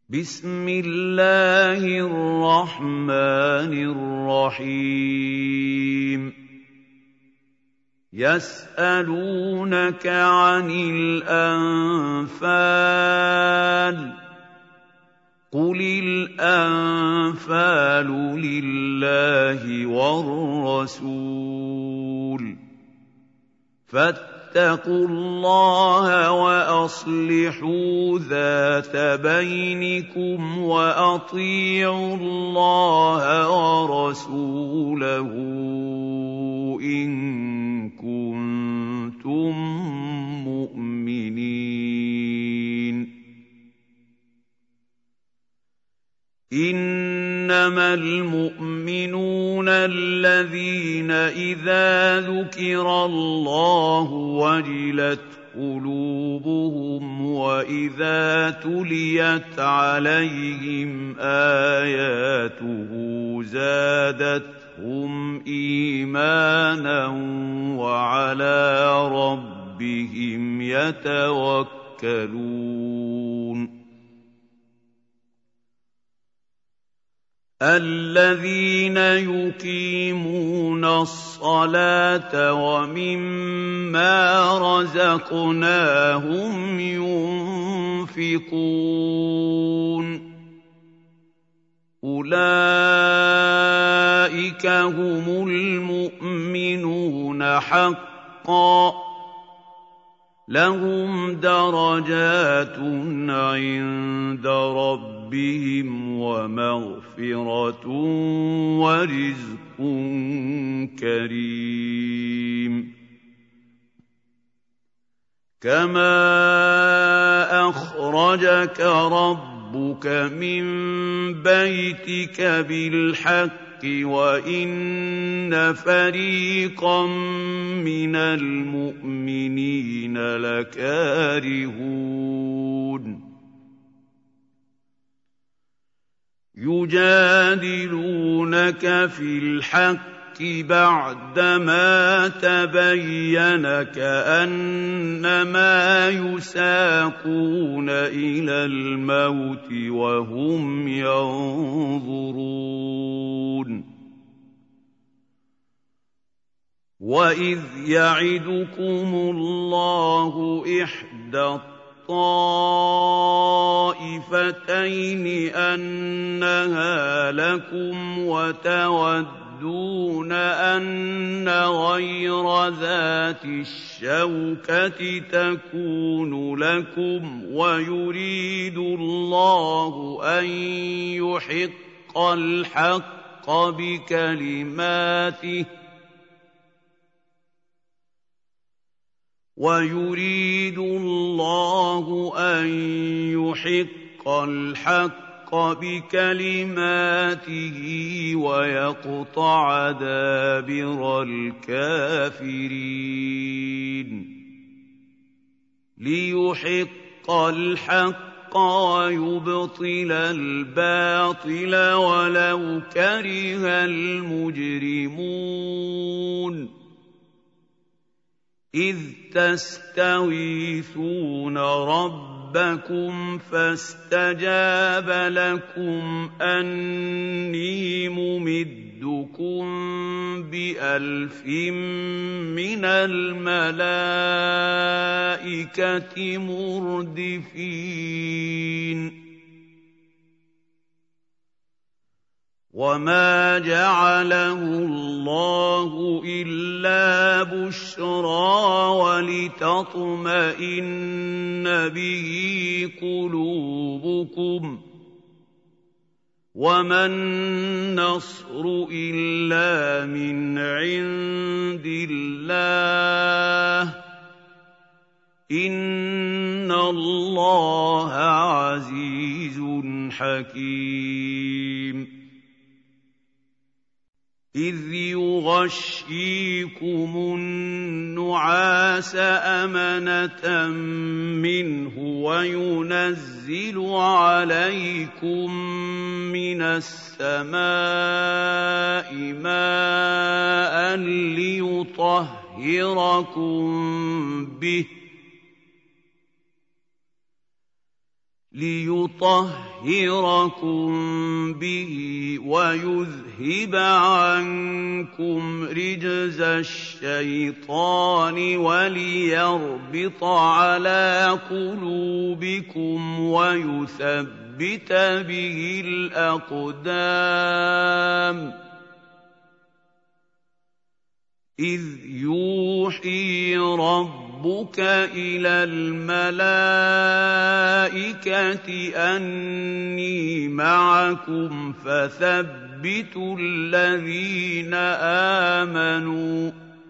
بسم الله الرحمن الرحيم يسألونك عن الأنفال قل الأنفال لله والرسول فاتقوا الله وأصلحوا ذات بينكم وأطيعوا الله ورسوله إن كنتم مؤمنين إنما المؤمنون الذين إذا ذكر الله وجلت قلوبهم وإذا تليت عليهم آياته زادتهم إيمانا وعلى ربهم يتوكلون الذين يقيمون الصلاة ومما رزقناهم ينفقون أولئك هم المؤمنون حقا لهم درجات عند ربهم ومغفرة ورزق كريم كما أخرجك ربك من بيتك بالحق وإن فريقا من المؤمنين لكارهون يجادلونك في الحق بعدما تبين كأنما يساقون إلى الموت وهم ينظرون وإذ يعدكم الله إحدى الطائفتين أنها لكم وتودون أن غير ذات الشوكة تكون لكم ويريد الله أن يحق الحق بكلماته ويريد الله أن يحق الحق بكلماته ويقطع دابر الكافرين ليحق الحق ويبطل الباطل ولو كره المجرمون إذ تستغيثون ربكم فاستجاب لكم أني ممدكم ب1000 من الملائكة مردفين وما جعله الله إلا بشرى ولتطمئن به قلوبكم وما النصر إلا من عند الله إن الله عزيز حكيم إذ يغشيكم النعاس أمنة منه وينزل عليكم من السماء ماء ليطهركم به ليطهركم به ويذهب عنكم رجز الشيطان وليربط على قلوبكم ويثبت به الأقدام إذ يوحي ربك إلى الملائكة أني معكم فثبتوا الذين آمنوا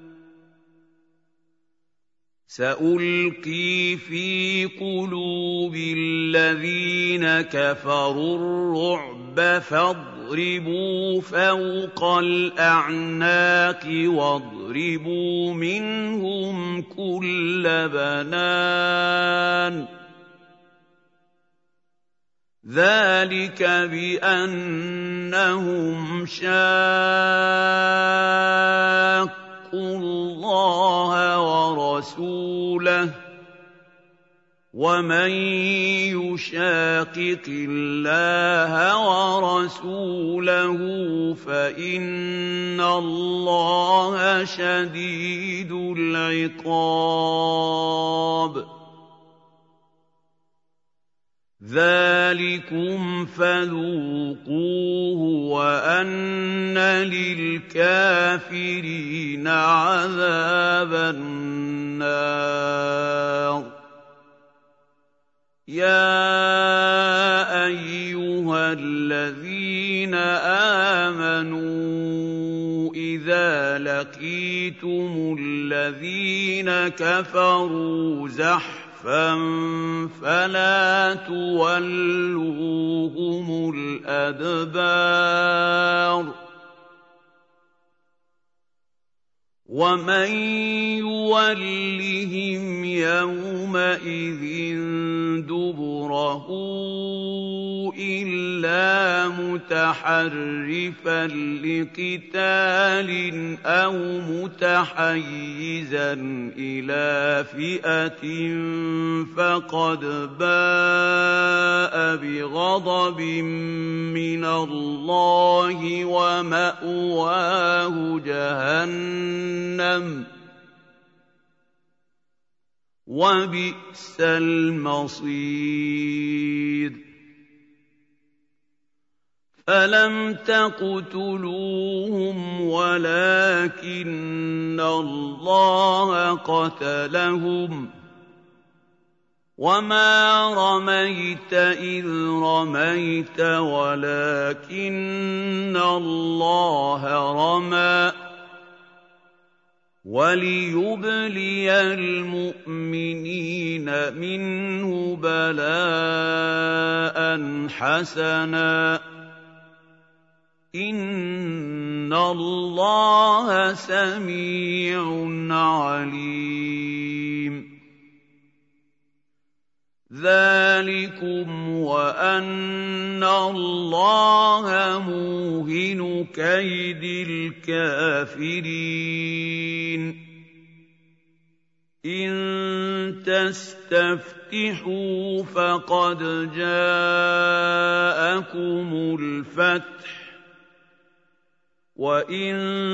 سألقي في قلوب الذين كفروا الرعب فاضربوا فوق الأعناق واضربوا منهم كل بنان ذلك بأنهم شاقوا الله ورسوله ومن يشاقق الله ورسوله فإن الله شديد العقاب ذلكم فذوقوه وأن للكافرين عذاب النار يا أيها الذين آمنوا إذا لقيتم الذين كفروا زحفا فلا تولوهم الأدبار ومن يولهم يومئذ دبره إلا متحرفا لقتال أو متحيزا إلى فئة فقد باء بغضب من الله ومأواه جهنم وبئس المصير فلم تقتلوهم ولكن الله قتلهم وما رميت إذ رميت ولكن الله رمى وليبلي المؤمنين منه بلاء حسنا إن الله سميع عليم ذلكم وأن الله موهن كيد الكافرين إن تستفتحوا فقد جاءكم الفتح وإن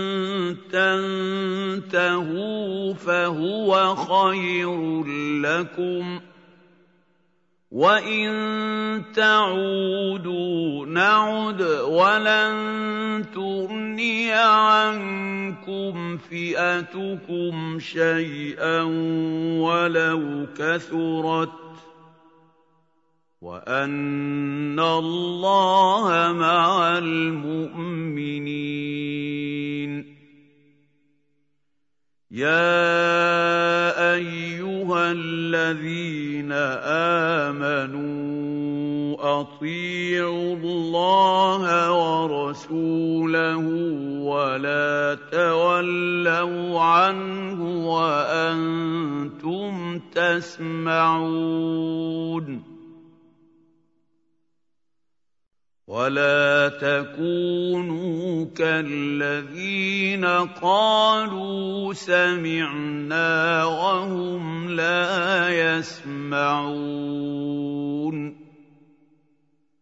تنتهوا فهو خير لكم وإن تعودوا نعد ولن تغني عنكم فئتكم شيئا ولو كثرت وأن الله مع المؤمنين يا أيها الذين آمنوا أطيعوا الله ورسوله ولا تولوا عنه وأنتم تسمعون ولا تكونوا كالذين قالوا سمعنا وهم لا يسمعون